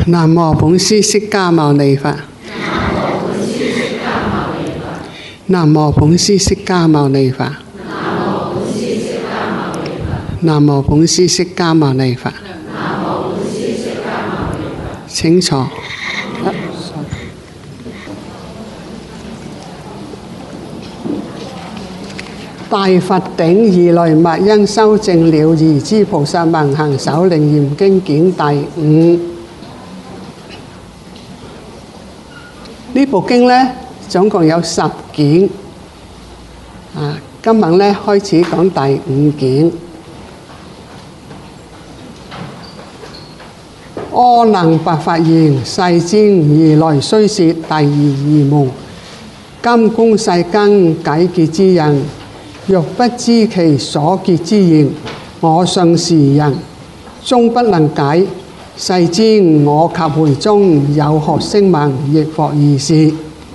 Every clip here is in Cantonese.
南無本師釋迦牟尼佛。南無本師釋迦牟尼佛。南無本師釋迦牟尼佛。請坐。大佛頂如來密因修證了義之菩薩文行首楞嚴經卷第5。呢部經呢，總共有10卷。今日呢，開始講第5卷。阿難白佛言：世尊，如來雖說第二義門，今觀世間解結之人，若不知其所結之言，我信是人終不能解。世尊，我及會中有學聲聞，亦復如是。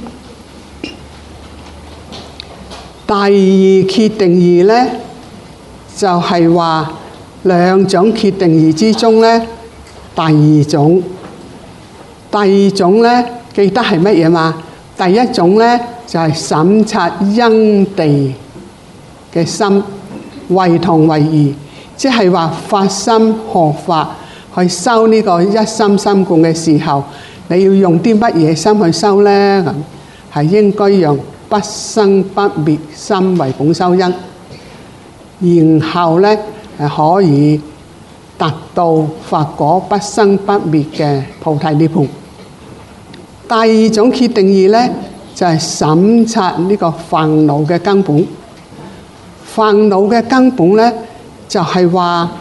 第二決定義呢，就係話2種決定義之中呢，第二種。第二種呢，記得係乜嘢嘛？第一種呢，就係審察因地嘅心，為同為異，即係話發心學法去修呢個一心心觀嘅時候，你要用啲乜嘢心去修呢？咁係應該用不生不滅心為本修因，然後呢係可以達到佛果不生不滅嘅菩提涅槃。第二種決定義呢，就係審察呢個煩惱嘅根本。煩惱嘅根本呢，就係話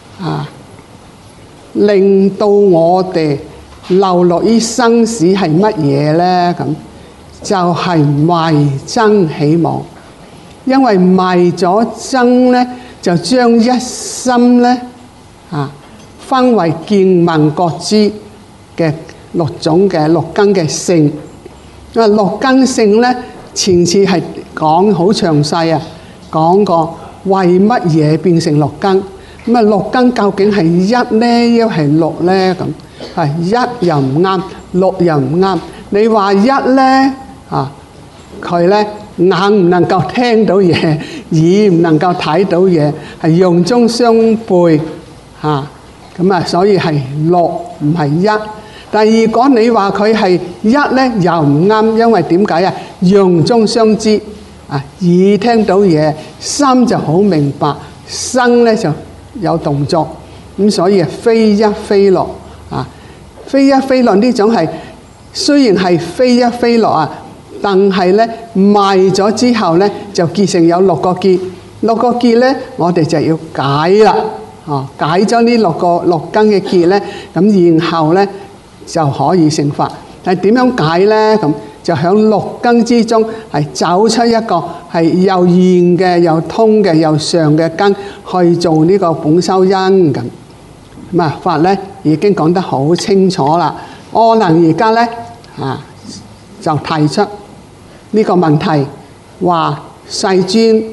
令到我哋流落於生死係乜嘢呢？咁就係迷僧起妄。因為迷咗僧呢，就將一心呢分為見聞覺知嘅6種嘅6根嘅性。6根性呢，前次係講好詳細講過為乜嘢變成6根。咁6根究竟係1呢，抑係6呢？咁係1又唔啱，6又唔啱。你話1呢，佢呢眼唔能夠聽到嘢，耳唔能夠睇到嘢，係用中相背咁所以係6唔係1。但如果你話佢係1呢，又唔啱，因為點解啊？用中相知，耳聽到嘢，心就好明白，身呢就有動作，咁所以非1非6非1非6呢種係雖然係非1非6但係呢迷咗之後呢，就結成有6個結，6個結呢，我哋就要解啦，解咗呢6根嘅結呢，咁然後呢就可以成佛。但係點樣解呢？咁就喺6根之中係走出一個係又現嘅、又通嘅、又常嘅根去做呢個本修因咁。法呢已經講得好清楚啦。阿難而家呢就提出呢個問題，話世尊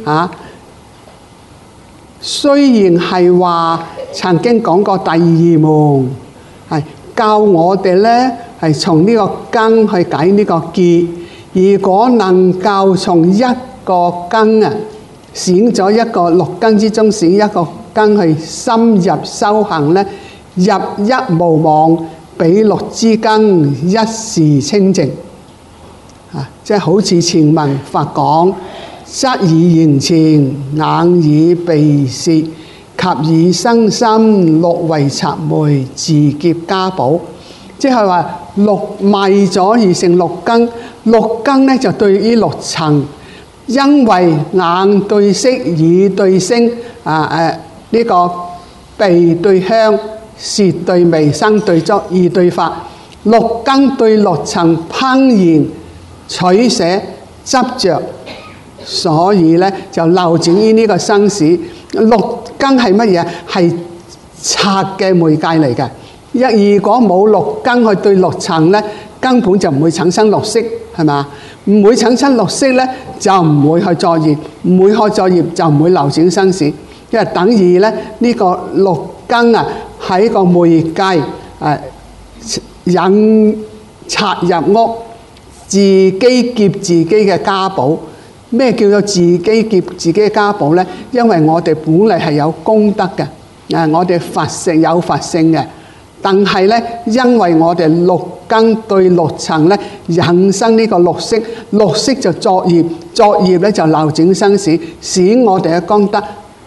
雖然係話曾經講過第二義門，係教我哋呢係從呢個根去解呢個結。如果能夠從一個根選咗一個6根之中選一個根去深入修行呢，入一無妄，比6之根一時清淨。即係好似前文佛講，側耳言前，眼耳鼻舌，及耳生心，6為賊媒，自劫家寶。即係話6迷咗而成6根，6根呢就對於6層，因為眼對色，耳對聲，呢個鼻對香，舌對味，身對觸，意對法，6根對6層攀緣取捨執着，所以呢就流轉於呢個生死。6根係乜嘢？係賊嘅媒介嚟嘅。如果冇6根去對6層呢，根本就唔會產生6識，係嘛？唔會產生6識呢，就唔會去作業，唔會去作業就唔會流轉生死。因為等於呢個6根係一個媒介， 引賊入屋，自己劫自己嘅家寶。咩叫做自己劫自己嘅家寶呢？因為我哋本嚟係有功德嘅，我哋佛性有佛性嘅，但係呢，因為我哋六根對六塵呢引生呢個六識，六識就作業，作業呢就流轉生死，使我哋嘅功德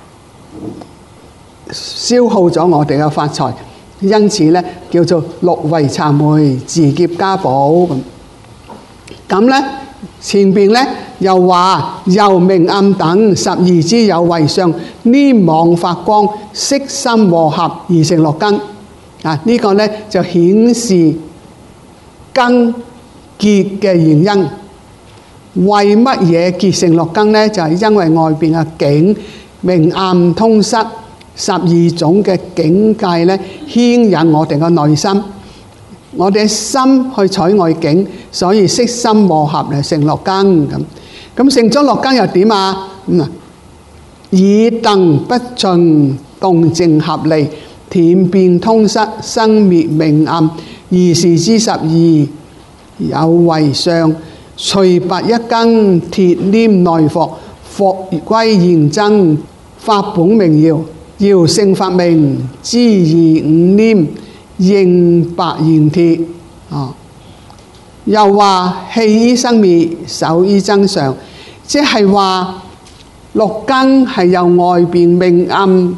消耗咗我哋嘅發財，因此呢叫做六為讖媚，自劫家寶咁呢。前邊呢又話由明暗等12支有為相，黏網發光，色心和合而成六根。呢個呢就顯示根結嘅原因。為乜嘢結成六根呢？就係因為外邊嘅境明暗通塞12種嘅境界呢牽引我哋嘅內心。我哋心去取外境，所以色心和合嚟成六根咁。咁成咗六根又點啊？以燈不盡，動靜合離，恬變通塞，生滅明暗，二是之12有為相，除拔一根，鐵黏內伏，復歸現真，法本明耀，耀勝法明，知二五黏，應白現鐵。又話氣依生滅，手依增上，即係話六根係由外邊明暗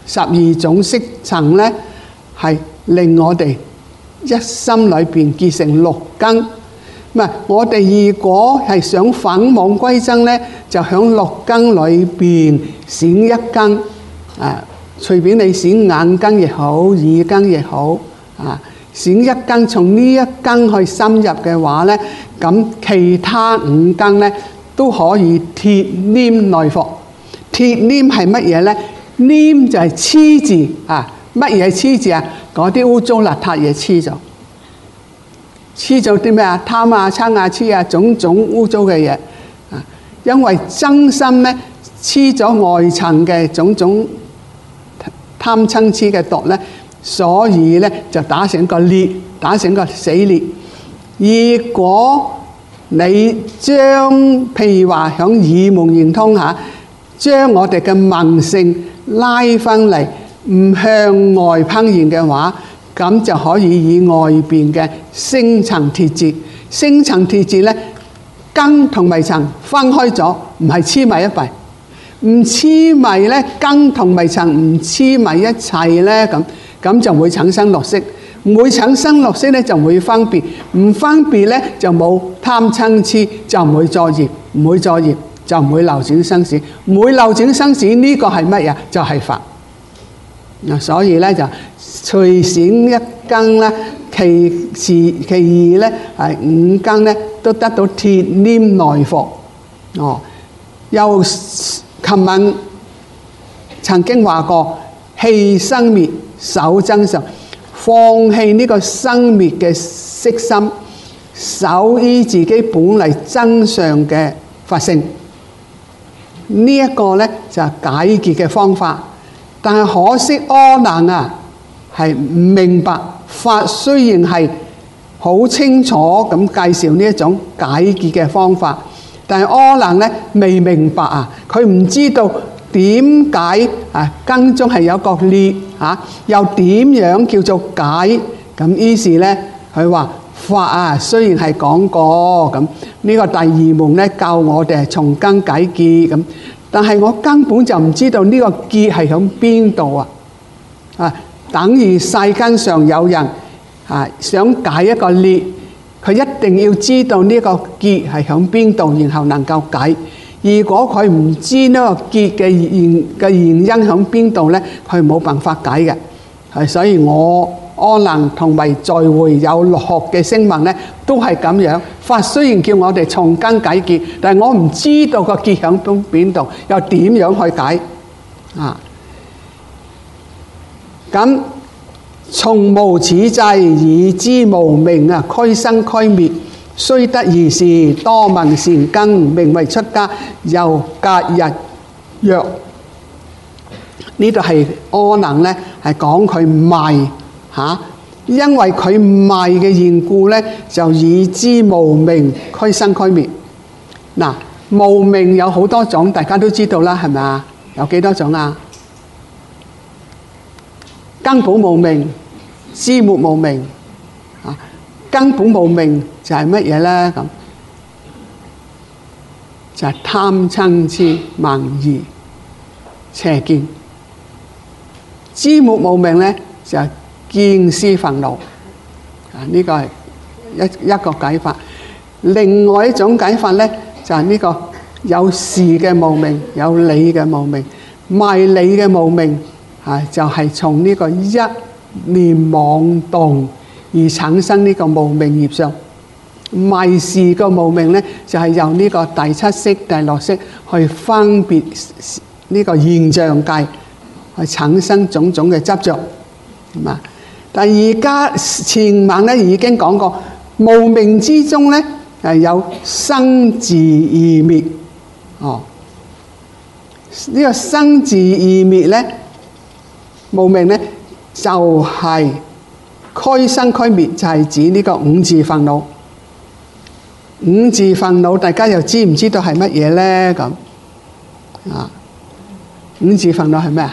12種色層呢，係令我哋一心裏邊結成六根。唔係，我哋如果係想返妄歸真呢，就響六根裏邊選一根，隨便你選眼根亦好，耳根亦好，選一根，從呢一根去深入嘅話呢，咁其他五根呢都可以鐵黏內伏。鐵黏係乜嘢呢？黏就係黐住乜嘢黐住啊？嗰啲污糟邋遢嘢黐咗，黐咗啲咩啊？貪啊、嗔啊、痴啊，種種污糟嘅嘢。因為真心呢黐咗外層嘅種種貪嗔痴嘅毒呢，所以呢就打成個裂，打成個死裂。如果你將譬如話響耳門圓通將我哋嘅聞性拉翻嚟，唔向外烹現嘅話，咁就可以以外邊嘅聲塵鐵節。聲塵鐵節呢，根同微塵分開咗，唔係黐埋一齊。唔黐埋呢，根同微塵唔黐埋一齊呢，咁就會產生六識。唔會產生六識呢，就會分別。唔分別呢，就冇貪嗔痴，就唔會作業，唔會作業就唔會流轉生死。唔會流轉生死呢個係乜嘢？就係法。所以呢，就隨選一根呢，其二呢係五根呢都得到鐵黏內伏。又琴晚曾經話過，氣生滅，手增上，放棄呢個生滅嘅色心，守依自己本嚟真相嘅法性。呢一個呢就係解結嘅方法。但係可惜阿難係唔明白法，雖然係好清楚咁介紹呢一種解結嘅方法，但係阿難呢未明白佢唔知道點解根中係有個裂又點樣叫做解。咁於是呢佢話法雖然係講過咁，呢個第二門呢教我哋係從根解結咁，但係我根本就唔知道呢個結係響邊度等於世間上有人想解一個裂，佢一定要知道呢個結係響邊度，然後能夠解。如果佢唔知呢個結嘅原因響邊度呢，佢冇辦法解嘅。所以我阿難同埋在會有六學嘅聲聞呢，都係咁樣。法雖然叫我哋從根解結，但係我唔知道個結響邊度，又點樣去解咁從無始際，已知無明俱生俱滅，雖得如是，多聞善根，名為出家，又隔日曰。呢度係阿難呢係講佢迷因為佢唔係嘅緣故咧，就以之無明，俱生俱滅。嗱，無明有好多種，大家都知道啦，係咪啊？有幾多種啊？根本無明、枝末無明啊。根本無明就係乜嘢咧？咁就係貪嗔痴慢疑邪見。枝末無明咧就係見思煩惱啊。呢個係一個解法。另外一種解法咧就係呢個有事嘅無明，有理嘅無明。迷理嘅無明啊，就係從呢個一念妄動而產生呢個無明業相。迷事嘅無明咧，就係由呢個第七識、第六識去分別呢個現象界，去產生種種嘅執着，係嘛？但而家前晚咧已經講過，無明之中咧係有生自異滅。哦，呢個生自異滅咧，無明咧就係俱生俱滅，就係指呢個五字煩惱。五字煩惱，大家又知唔知道係乜嘢咧？咁啊，五字煩惱係咩啊？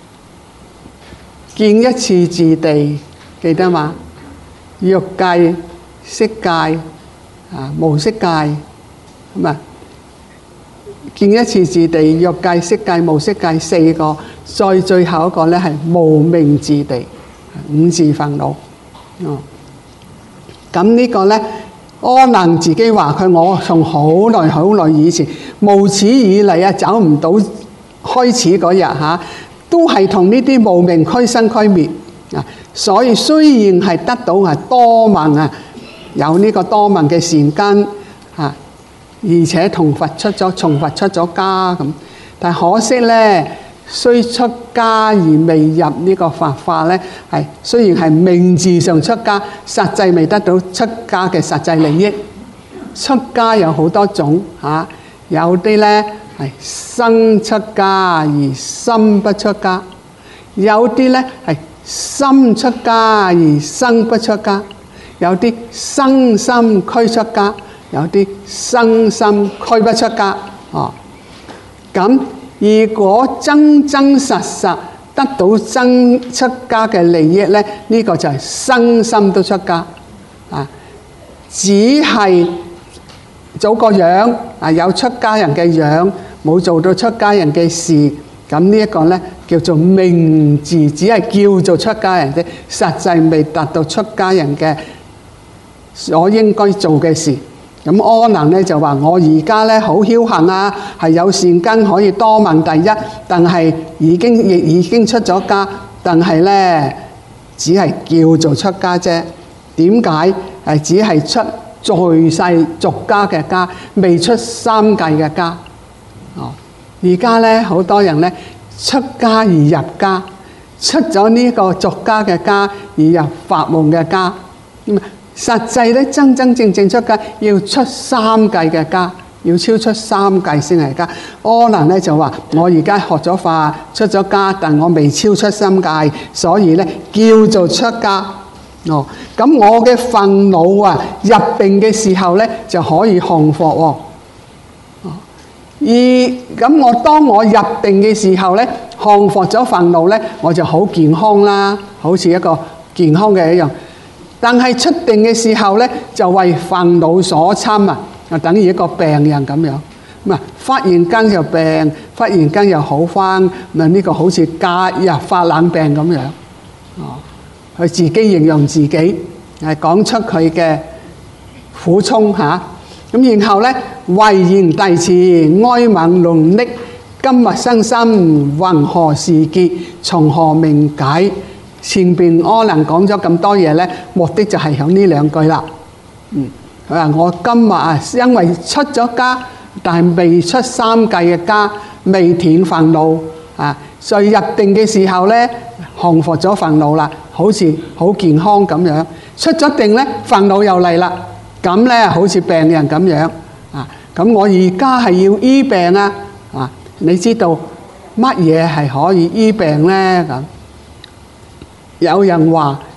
見一次自地，記得嘛？欲界、色界啊，無色界咁啊。見一次自地，欲界、色界、無色界四個，再最後一個咧係無明自地，五字煩惱。哦，咁呢個咧，阿難自己話佢，我從好耐以前無始以嚟啊，走唔到開始嗰日嚇，都係同呢啲無明俱生俱滅啊。所以雖然係得到係多聞啊，有呢個多聞嘅善根啊，而且從佛出咗家咁，但可惜咧，雖出家而未入呢個佛法咧，係雖然係名字上出家，實際未得到出家嘅實際利益。出家有好多種嚇，有啲咧係身出家而心不出家，有啲咧係心出家而身不出家，有啲身心俱出家，有啲身心俱不出家。哦，咁如果真真實實得到真出家嘅利益咧，呢個就係身心都出家啊，只係做個樣啊，有出家人嘅樣，冇做到出家人嘅事，咁呢一個咧叫做名字，只係叫做出家人啫，實際未達到出家人嘅所應該做嘅事。咁阿難咧就話：我而家咧好僥倖啊，係有善根可以多聞第一，但係已經出咗家，但係咧只係叫做出家啫。點解？只係出在世俗家嘅家，未出三界嘅家。哦，而家咧好多人咧出家而入家，出咗呢個俗家嘅家而入法門嘅家。咁實際咧真正出家要出三界嘅家，要超出三界先係家。阿難咧就話：我而家學咗法，出咗家，但我未超出三界，所以咧叫做出家。哦，咁我嘅煩惱啊入定嘅時候咧就可以降伏喎。哦，咁當我入定嘅時候咧降伏咗煩惱咧，我就好健康啦，好似一個健康嘅一樣。但係出定嘅時候咧，就為煩惱所侵啊，就等於一個病人咁樣。咁啊，忽然間又病，忽然間又好返，咁呢個好似假日發冷病咁樣。哦，佢自己形容自己，講出佢嘅苦衷嚇。咁然後咧，唯言弟子哀憫論溺，今日生心云何時結？從何明解？前邊阿難講咗咁多嘢咧，目的就係響呢兩句啦。佢話我今日啊，因為出咗家，但係未出三界嘅家，未斷煩惱啊，所以入定嘅時候咧，降伏咗煩惱啦，好似好健康咁樣。出咗定咧，煩惱又嚟啦，咁咧好似病人咁樣啊。咁我而家係要醫病啊，啊，你知道乜嘢係可以醫病咧？咁有人話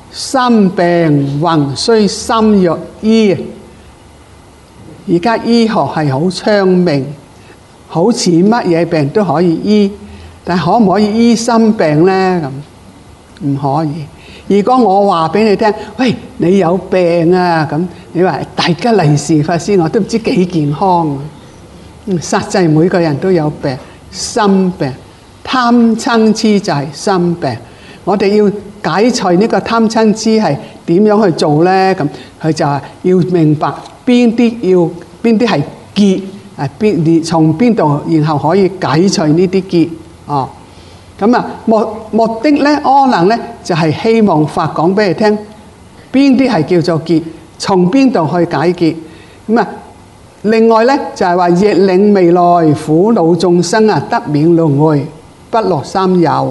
心病還需心藥醫。而家醫學係好昌明，好似乜嘢病都可以醫，但可唔可以醫心病呢？咁唔可以。如果我話俾你聽，喂，你有病啊，咁你話大吉利是法師，我都唔知幾健康啊。實際每個人都有病，心病，貪嗔痴就係心病。我哋要解除呢個貪嗔痴係點樣去做呢？咁佢就係要明白邊啲係結，從邊度然後可以解除呢啲結哦。咁啊，目的咧，阿難咧就係希望法講俾你聽，邊啲係叫做結，從邊度去解結。咁啊，另外咧就係話，亦令未來苦惱眾生啊，得免輪迴，不落三有。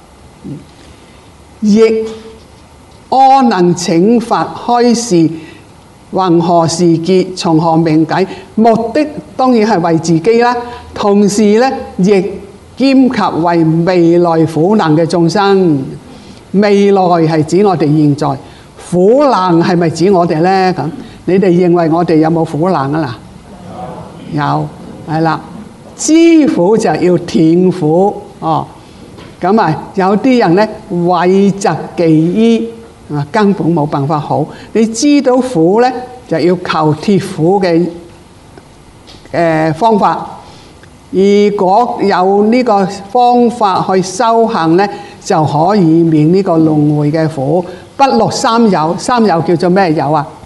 亦阿難請法開示，云何是結，從何明解。目的當然係為自己啦，同時咧亦兼及為未來苦難嘅眾生。未來係指我哋現在，苦難係咪指我哋呢？咁你哋認為我哋有冇苦難啊？嗱，有，係啦。知苦就要斷苦哦。咁啊，有啲人呢，諱疾忌醫啊，根本冇辦法好。你知道苦呢，就要求脫苦嘅方法。如果有呢個方法去修行呢，就可以免呢個輪迴嘅苦，不落三有。三有叫做咩有啊？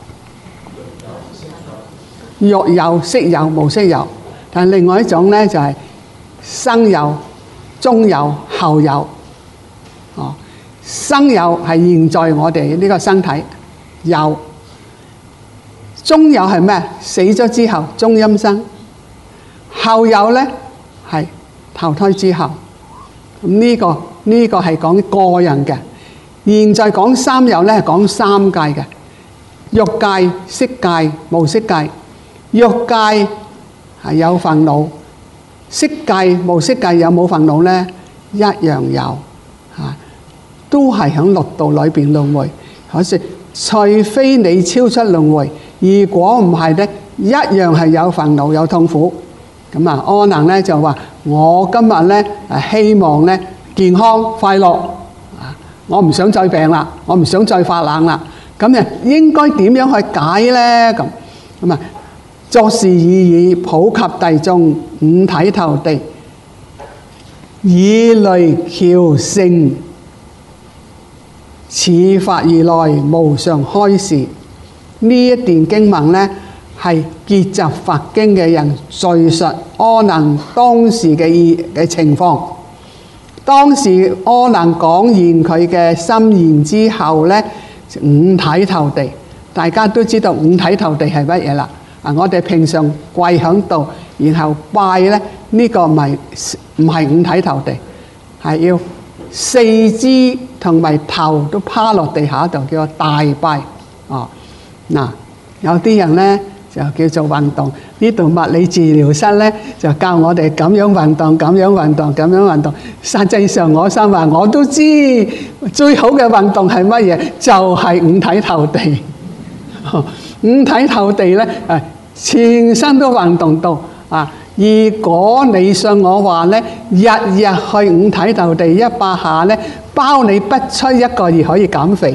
欲有、色有、無色有。但另外一種呢，就係生有、中有、後有。哦，生有係現在我哋呢個身體有，中有係咩？死咗之後中陰身。後有呢係投胎之後，呢個係講個人嘅。現在講三有呢係講三界嘅，欲界、色界、無色界。欲界係有煩惱，色界、無色界有冇煩惱呢？一樣有，都係喺六道裏邊輪迴。可是除非你超出輪迴，如果唔係呢，一樣係有煩惱有痛苦。咁啊，阿難咧就話：我今日咧希望咧健康快樂啊！我唔想再病啦，我唔想再發冷啦。咁啊，應該點樣去解咧？咁啊，作是以普及大眾，五體投地，以類僑盛，此法如來無上開示。呢一段經文咧，係結集法經嘅人敘述阿難當時嘅情況。當時阿難講完佢嘅心願之後呢，五體投地。大家都知道五體投地係乜嘢啦？我哋平常跪響度，然後拜呢，呢個唔係五體投地，係要四肢同埋頭都趴落地下度，叫做大拜。嗱，有啲人呢，就叫做運動。呢度物理治療室呢，就教我哋咁樣運動，咁樣運動，咁樣運動。實際上我心話我都知最好嘅運動係乜嘢，就係五體投地。五體投地呢，全身都運動到啊！如果你信我話呢，日日去五體投地100下呢，包你不出一個月可以減肥。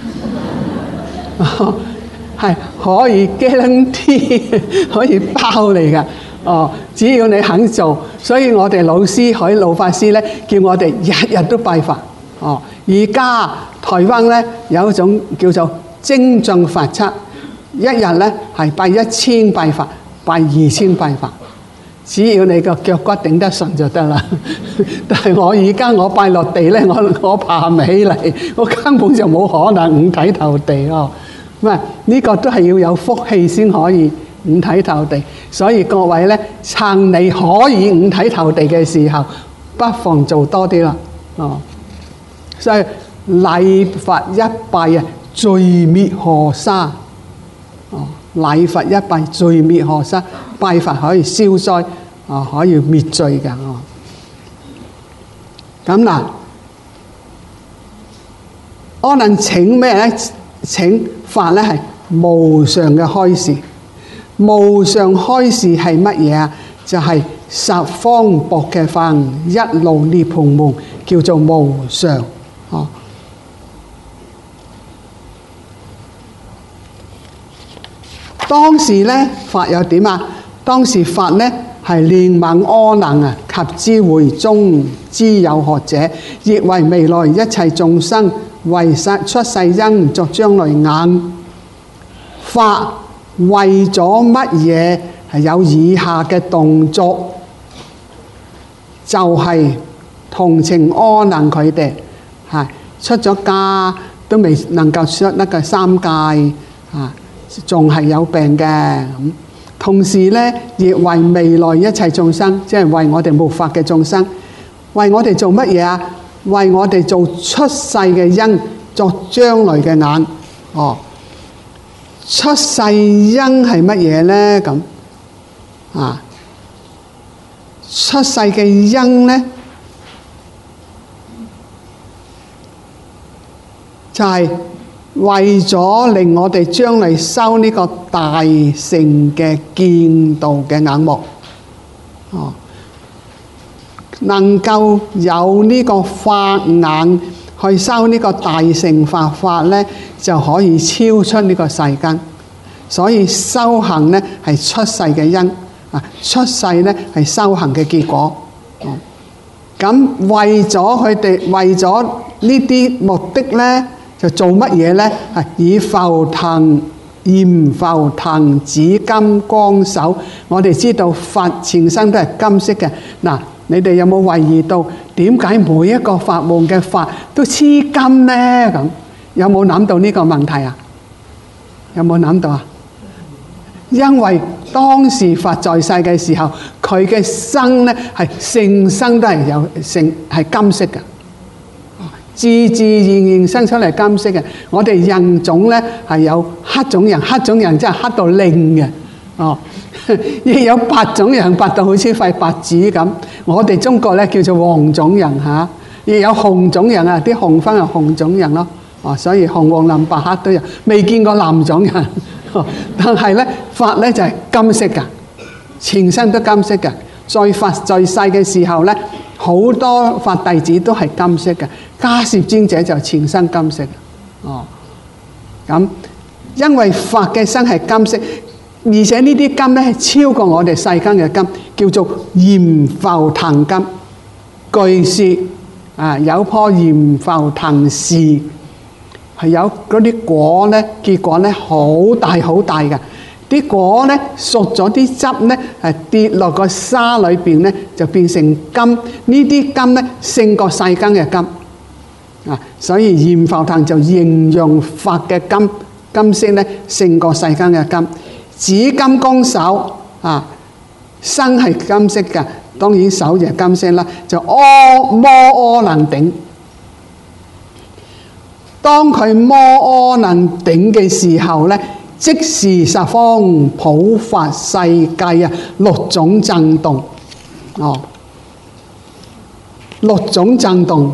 係可以 guarantee 可以包你㗎。只要你肯做。所以我哋老師海老法師咧，叫我哋日日都拜法。而家台灣咧有一種叫做精進法則，一日咧係拜1000拜法，拜2000拜法。只要你個腳骨頂得順就得啦。但係我拜落地咧，我爬唔起嚟，我根本就冇可能五體投地哦。呢個都係要有福氣先可以五體投地，所以各位呢，趁你可以五體投地嘅時候，不妨做多啲啦。所以禮佛一拜啊，罪滅河沙。禮佛一拜，罪滅河沙，拜佛可以消災，可以滅罪㗎。咁嗱， 阿能請咩咧？請法咧係無上嘅開示。無上開示係乜嘢啊？就係十方薄嘅法，一路涅槃門，叫做無上。哦，當時咧法又點啊？當時法咧係憐憫阿能啊，及之會中之有學者，亦為未來一切眾生為出世因作將來眼。法為咗乜嘢？係有以下嘅動作，就係同情阿能佢哋，係出咗家都未能夠出得個三界啊，仲係有病嘅咁。同時咧，亦為未來一切眾生，即係為我哋末法嘅眾生，為我哋做乜嘢啊？為我哋做出世嘅因，作將來嘅眼。哦，出世因係乜嘢咧？咁啊，出世嘅因咧，就係為咗令我哋將來修呢個大乘嘅見道嘅眼目，哦，能夠有呢個法眼去修呢個大乘法法咧，就可以超出呢個世間。所以修行咧係出世嘅因啊，出世咧係修行嘅結果。咁為咗佢哋，為咗呢啲目的咧，就做乜嘢咧？係以浮騰焰浮騰紫金光手。我哋知道法前身都係金色嘅。嗱，你哋有冇懷疑到點解每一個法門嘅法都黐金咧？咁有冇諗到呢個問題啊？有冇諗到啊？因為當時佛在世嘅時候，佢嘅身咧係成身都係有係金色嘅，自自然然生出嚟金色嘅。我哋人種咧係有黑種人，黑種人真係黑到靈嘅，哦，亦有白種人，白到好似塊白紙咁。我哋中國咧叫做黃種人嚇，亦有紅種人啊，啲紅分係紅種人咯，哦，所以紅黃藍白黑都有，未見過藍種人。但係咧，法咧就係金色㗎，全身都金色㗎。在法在世嘅時候咧，好多法弟子都係金色嘅。迦葉尊者就全身金色。哦，咁因為法嘅身係金色，而且呢啲金咧係超過我哋世間嘅金，叫做焰浮騰金。據說啊，有棵焰浮騰樹。係有嗰啲果咧，結果咧好大好大嘅，啲果咧熟咗，啲汁咧係跌落個沙裏邊咧，就變成金。呢啲金咧勝過世間嘅金啊，所以焰浮騰就形容法嘅金色咧勝過世間嘅金。紫金剛手啊，身係金色嘅，當然手就係金色啦，就摩阿能頂。當佢摩阿能頂嘅時候咧，即時十方普法世界啊，六種震動。哦，六種震動，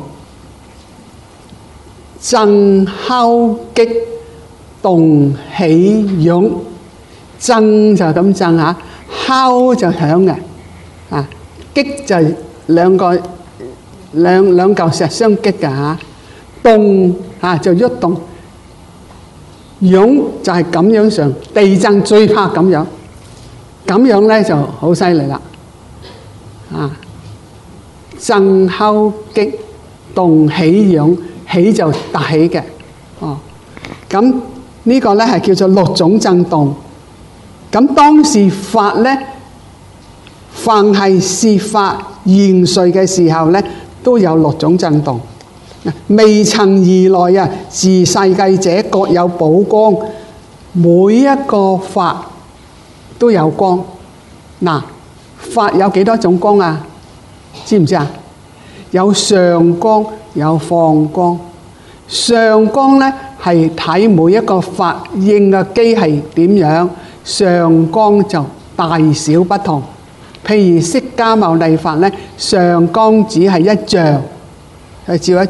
震敲擊動起湧。震就咁震嚇，敲就響嘅，啊，擊就兩嚿石相擊嘅嚇，動啊就喐動，湧就係咁樣上，地震最怕咁樣，咁樣咧就好犀利啦，啊，震敲擊動起湧，起就突起嘅，哦，咁呢個咧係叫做六種震動。咁當時法咧，凡係說法現瑞嘅時候咧，都有六種震動。未曾而來啊，自世界者各有寶光，每一個法都有光。嗱，法有幾多種光啊？知唔知啊？有上光，有放光。上光咧係睇每一個法應嘅機係點樣。上光就大小不同，譬如釋迦牟尼佛咧，上光只係一丈，係照一丈。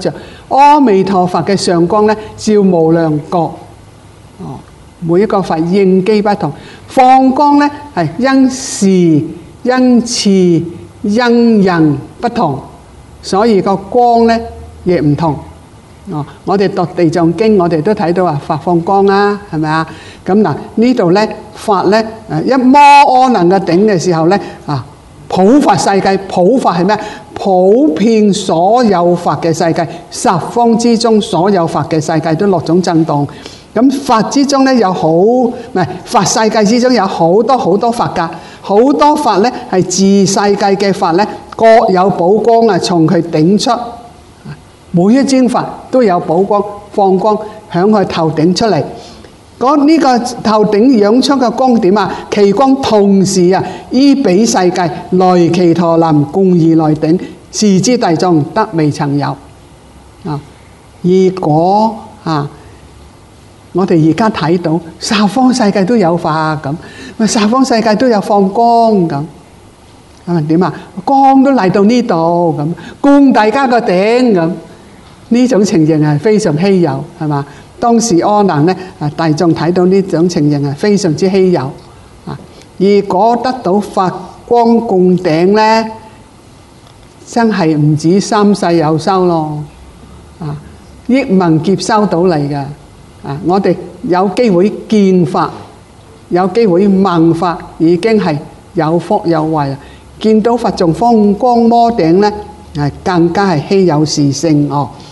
阿彌陀佛嘅上光咧，照無量國。每一個佛應機不同，放光咧係因時、因次、因人不同，所以個光咧亦唔同。我哋讀地藏經，我哋都睇到話法放光啦，係咪啊？咁嗱呢度咧法咧一摩阿能嘅頂嘅時候咧普法世界，普法係咩？普遍所有法嘅世界，十方之中所有法嘅世界都落種震動。咁法之中咧有法世界之中有好多法噶，好多法咧係自世界嘅法咧，各有寶光從佢頂出，每一尊法都有寶光放光響佢頭頂出嚟。呢個頭頂養出嘅光點其光同時依彼世界來其陀林共而來頂，是之大眾得未曾有。如果我哋而家睇到十方世界都有法咁，十方世界都有放光咁，點光都嚟到呢度咁，供大家個頂咁，呢種情形係非常稀有，係嘛？當時阿難咧大眾睇到呢種情形係非常之稀有。如果得到法光供頂咧，真係唔止三世有收咯，億萬劫收到嚟嘅。我哋有機會見法，有機會聞法，已經係有福有慧。見到佛仲放光摩頂咧，更加係稀有事性哦。